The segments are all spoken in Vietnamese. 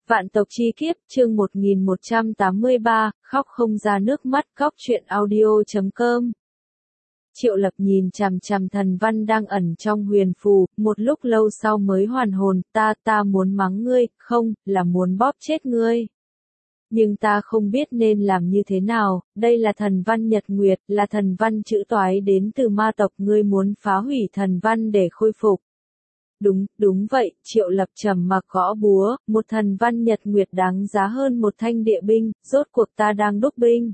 Vạn tộc chi kiếp, chương 1183, khóc không ra nước mắt, Cóc truyện audio.com. Triệu Lập nhìn chằm chằm Thần Văn đang ẩn trong huyền phù, một lúc lâu sau mới hoàn hồn, ta muốn mắng ngươi, không, là muốn bóp chết ngươi. Nhưng ta không biết nên làm như thế nào, đây là thần văn nhật nguyệt, là thần văn chữ toái đến từ ma tộc, ngươi muốn phá hủy thần văn để khôi phục. Đúng vậy, Triệu Lập trầm mặc gõ búa, một thần văn nhật nguyệt đáng giá hơn một thanh địa binh, rốt cuộc ta đang đúc binh.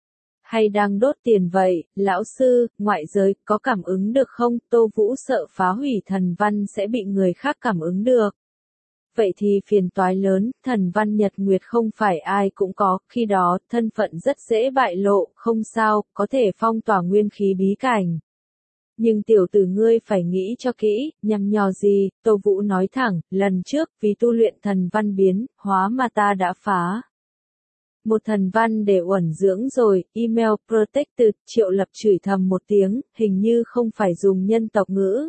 Hay đang đốt tiền vậy, lão sư, ngoại giới, có cảm ứng được không? Tô Vũ sợ phá hủy thần văn sẽ bị người khác cảm ứng được. Vậy thì phiền toái lớn, thần văn nhật nguyệt không phải ai cũng có, khi đó, thân phận rất dễ bại lộ, không sao, có thể phong tỏa nguyên khí bí cảnh. Nhưng tiểu tử ngươi phải nghĩ cho kỹ, nhằm nhò gì, Tô Vũ nói thẳng, lần trước, vì tu luyện thần văn biến, hóa mà ta đã phá. Một thần văn để uẩn dưỡng rồi, email protected, Triệu Lập chửi thầm một tiếng, hình như không phải dùng nhân tộc ngữ,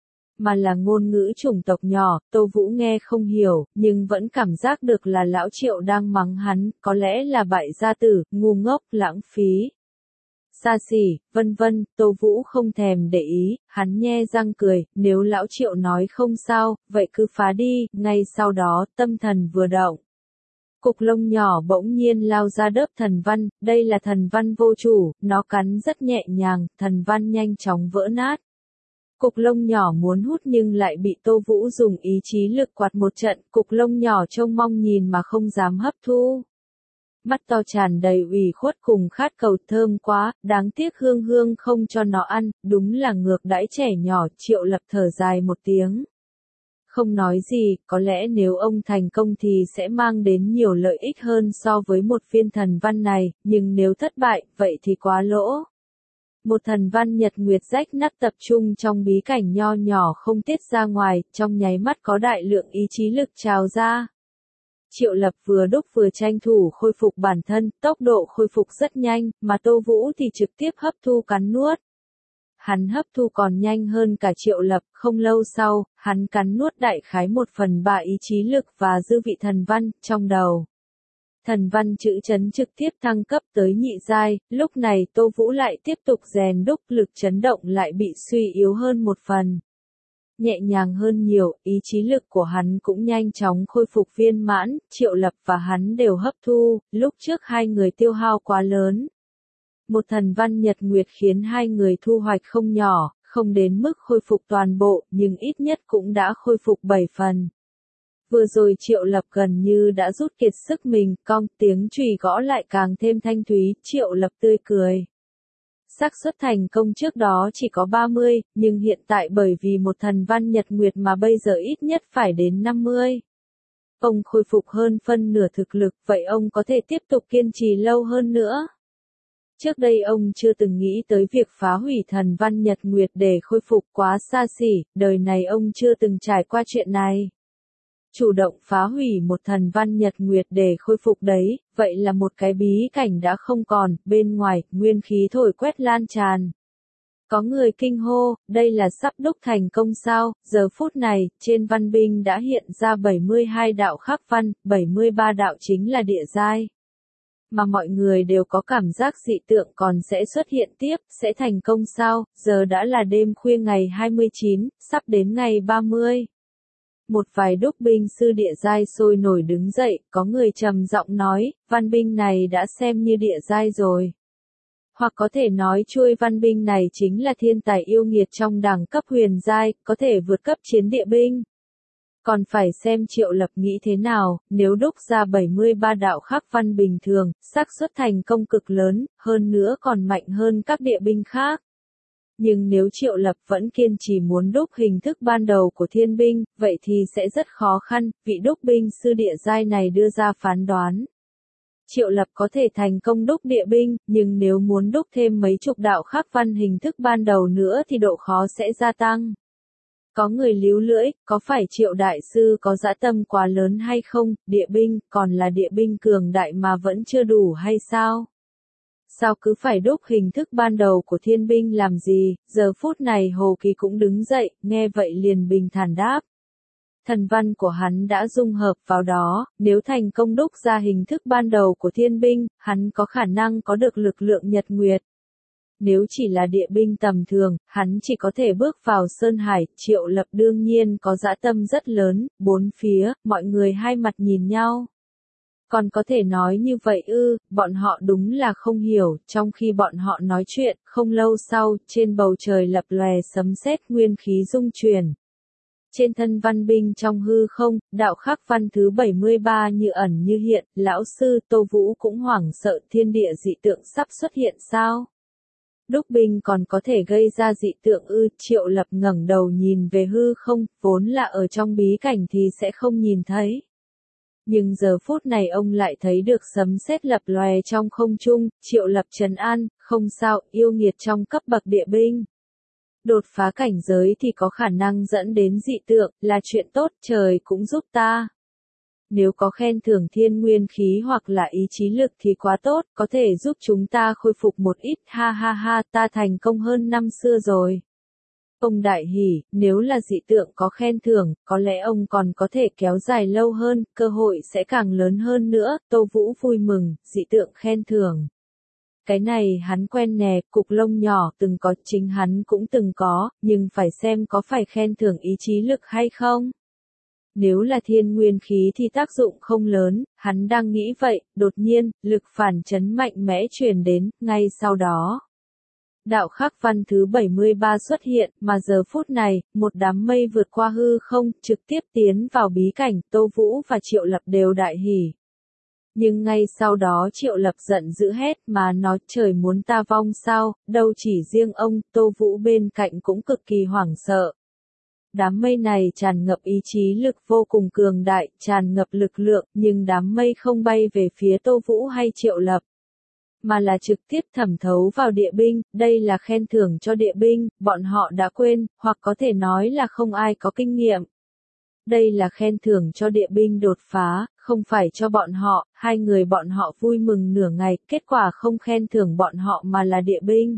mà là ngôn ngữ chủng tộc nhỏ, Tô Vũ nghe không hiểu, nhưng vẫn cảm giác được là lão Triệu đang mắng hắn, có lẽ là bại gia tử, ngu ngốc, lãng phí. Xa xỉ, vân vân, Tô Vũ không thèm để ý, hắn nhe răng cười, nếu lão Triệu nói không sao, vậy cứ phá đi, ngay sau đó, tâm thần vừa động. Cục lông nhỏ bỗng nhiên lao ra đớp thần văn, đây là thần văn vô chủ, nó cắn rất nhẹ nhàng, thần văn nhanh chóng vỡ nát. Cục lông nhỏ muốn hút nhưng lại bị Tô Vũ dùng ý chí lực quạt một trận, cục lông nhỏ trông mong nhìn mà không dám hấp thu. Mắt to tràn đầy ủy khuất cùng khát cầu, thơm quá, đáng tiếc Hương Hương không cho nó ăn, đúng là ngược đãi trẻ nhỏ, Triệu Lập thở dài một tiếng. Không nói gì, có lẽ nếu ông thành công thì sẽ mang đến nhiều lợi ích hơn so với một viên thần văn này, nhưng nếu thất bại, vậy thì quá lỗ. Một thần văn nhật nguyệt rách nát tập trung trong bí cảnh nho nhỏ không tiết ra ngoài, trong nháy mắt có đại lượng ý chí lực trào ra. Triệu Lập vừa đúc vừa tranh thủ khôi phục bản thân, tốc độ khôi phục rất nhanh, mà Tô Vũ thì trực tiếp hấp thu cắn nuốt. Hắn hấp thu còn nhanh hơn cả Triệu Lập, không lâu sau, hắn cắn nuốt đại khái 1/3 ý chí lực và dư vị thần văn, trong đầu. Thần văn chữ chấn trực tiếp thăng cấp tới nhị giai, lúc này Tô Vũ lại tiếp tục rèn đúc, lực chấn động lại bị suy yếu hơn một phần. Nhẹ nhàng hơn nhiều, ý chí lực của hắn cũng nhanh chóng khôi phục viên mãn, Triệu Lập và hắn đều hấp thu, lúc trước hai người tiêu hao quá lớn. Một thần văn nhật nguyệt khiến hai người thu hoạch không nhỏ, không đến mức khôi phục toàn bộ, nhưng ít nhất cũng đã khôi phục 7 phần. Vừa rồi Triệu Lập gần như đã rút kiệt sức mình, cong tiếng chùy gõ lại càng thêm thanh thúy, Triệu Lập tươi cười. Xác suất thành công trước đó chỉ có 30, nhưng hiện tại bởi vì một thần văn nhật nguyệt mà bây giờ ít nhất phải đến 50. Ông khôi phục hơn phân nửa thực lực, vậy ông có thể tiếp tục kiên trì lâu hơn nữa. Trước đây ông chưa từng nghĩ tới việc phá hủy thần văn nhật nguyệt để khôi phục, quá xa xỉ, đời này ông chưa từng trải qua chuyện này. Chủ động phá hủy một thần văn nhật nguyệt để khôi phục đấy, vậy là một cái bí cảnh đã không còn, bên ngoài, nguyên khí thổi quét lan tràn. Có người kinh hô, đây là sắp đúc thành công sao, giờ phút này, trên văn binh đã hiện ra 72 đạo khắc văn, 73 đạo chính là địa giai. Mà mọi người đều có cảm giác dị tượng còn sẽ xuất hiện tiếp, sẽ thành công sao, giờ đã là đêm khuya ngày 29, sắp đến ngày 30. Một vài đúc binh sư địa giai sôi nổi đứng dậy, có người trầm giọng nói, văn binh này đã xem như địa giai rồi. Hoặc có thể nói chuôi văn binh này chính là thiên tài yêu nghiệt trong đẳng cấp huyền giai, có thể vượt cấp chiến địa binh. Còn phải xem Triệu Lập nghĩ thế nào, nếu đúc ra 73 đạo khắc văn bình thường, xác suất thành công cực lớn, hơn nữa còn mạnh hơn các địa binh khác. Nhưng nếu Triệu Lập vẫn kiên trì muốn đúc hình thức ban đầu của thiên binh, vậy thì sẽ rất khó khăn, vị đúc binh sư địa giai này đưa ra phán đoán. Triệu Lập có thể thành công đúc địa binh, nhưng nếu muốn đúc thêm mấy chục đạo khắc văn hình thức ban đầu nữa thì độ khó sẽ gia tăng. Có người líu lưỡi, có phải Triệu đại sư có dã tâm quá lớn hay không, địa binh, còn là địa binh cường đại mà vẫn chưa đủ hay sao? Sao cứ phải đúc hình thức ban đầu của thiên binh làm gì, giờ phút này Hồ Kỳ cũng đứng dậy, nghe vậy liền bình thản đáp. Thần văn của hắn đã dung hợp vào đó, nếu thành công đúc ra hình thức ban đầu của thiên binh, hắn có khả năng có được lực lượng nhật nguyệt. Nếu chỉ là địa binh tầm thường, hắn chỉ có thể bước vào Sơn Hải. Triệu Lập đương nhiên có dã tâm rất lớn, bốn phía, mọi người hai mặt nhìn nhau. Còn có thể nói như vậy ư, bọn họ đúng là không hiểu, trong khi bọn họ nói chuyện, không lâu sau, trên bầu trời lập lòe sấm sét nguyên khí dung chuyển. Trên thân văn binh trong hư không, đạo khắc văn thứ 73 như ẩn như hiện, lão sư Tô Vũ cũng hoảng sợ thiên địa dị tượng sắp xuất hiện sao? Đúc binh còn có thể gây ra dị tượng ư? Triệu Lập ngẩng đầu nhìn về hư không, vốn là ở trong bí cảnh thì sẽ không nhìn thấy. Nhưng giờ phút này ông lại thấy được sấm sét lập lòe trong không trung. Triệu Lập trấn an, không sao, yêu nghiệt trong cấp bậc địa binh. Đột phá cảnh giới thì có khả năng dẫn đến dị tượng, là chuyện tốt, trời cũng giúp ta. Nếu có khen thưởng thiên nguyên khí hoặc là ý chí lực thì quá tốt, có thể giúp chúng ta khôi phục một ít, ha ha ha, ta thành công hơn năm xưa rồi. Ông đại hỉ, nếu là dị tượng có khen thưởng, có lẽ ông còn có thể kéo dài lâu hơn, cơ hội sẽ càng lớn hơn nữa. Tô Vũ vui mừng, dị tượng khen thưởng. Cái này hắn quen nè, cục lông nhỏ từng có, chính hắn cũng từng có, nhưng phải xem có phải khen thưởng ý chí lực hay không. Nếu là thiên nguyên khí thì tác dụng không lớn, hắn đang nghĩ vậy, đột nhiên, lực phản chấn mạnh mẽ truyền đến, ngay sau đó. Đạo khắc văn thứ 73 xuất hiện, mà giờ phút này, một đám mây vượt qua hư không, trực tiếp tiến vào bí cảnh, Tô Vũ và Triệu Lập đều đại hỉ. Nhưng ngay sau đó Triệu Lập giận dữ hét mà nói trời muốn ta vong sao, đâu chỉ riêng ông, Tô Vũ bên cạnh cũng cực kỳ hoảng sợ. Đám mây này tràn ngập ý chí lực vô cùng cường đại, tràn ngập lực lượng, nhưng đám mây không bay về phía Tô Vũ hay Triệu Lập, mà là trực tiếp thẩm thấu vào địa binh. Đây là khen thưởng cho địa binh, bọn họ đã quên, hoặc có thể nói là không ai có kinh nghiệm. Đây là khen thưởng cho địa binh đột phá, không phải cho bọn họ. Hai người bọn họ vui mừng nửa ngày, kết quả không khen thưởng bọn họ mà là địa binh.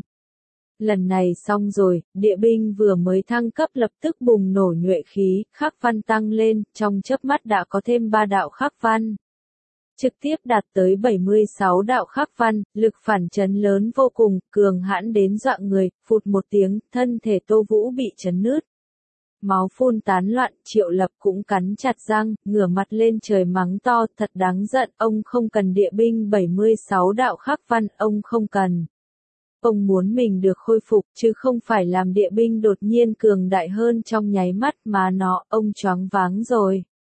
Lần này xong rồi, địa binh vừa mới thăng cấp lập tức bùng nổ nhuệ khí, khắc văn tăng lên, trong chớp mắt đã có thêm 3 đạo khắc văn. Trực tiếp đạt tới 76 đạo khắc văn, lực phản chấn lớn vô cùng, cường hãn đến dọa người, phụt một tiếng, thân thể Tô Vũ bị chấn nứt. Máu phun tán loạn, Triệu Lập cũng cắn chặt răng, ngửa mặt lên trời mắng to, thật đáng giận, ông không cần địa binh 76 đạo khắc văn, ông không cần. Ông muốn mình được khôi phục, chứ không phải làm địa binh đột nhiên cường đại hơn trong nháy mắt mà ông choáng váng rồi.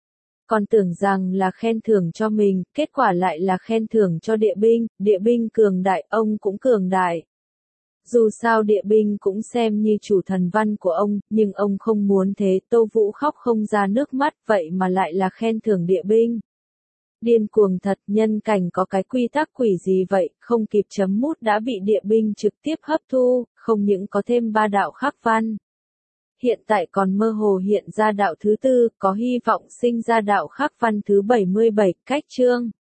Còn tưởng rằng là khen thưởng cho mình, kết quả lại là khen thưởng cho địa binh cường đại, ông cũng cường đại. Dù sao địa binh cũng xem như chủ thần văn của ông, nhưng ông không muốn thế. Tô Vũ khóc không ra nước mắt, vậy mà lại là khen thưởng địa binh. Điên cuồng thật, nhân cảnh có cái quy tắc quỷ gì vậy, không kịp chấm mút đã bị địa binh trực tiếp hấp thu, không những có thêm 3 đạo khắc văn. Hiện tại còn mơ hồ hiện ra đạo thứ tư, có hy vọng sinh ra đạo khắc văn thứ 77, cách chương.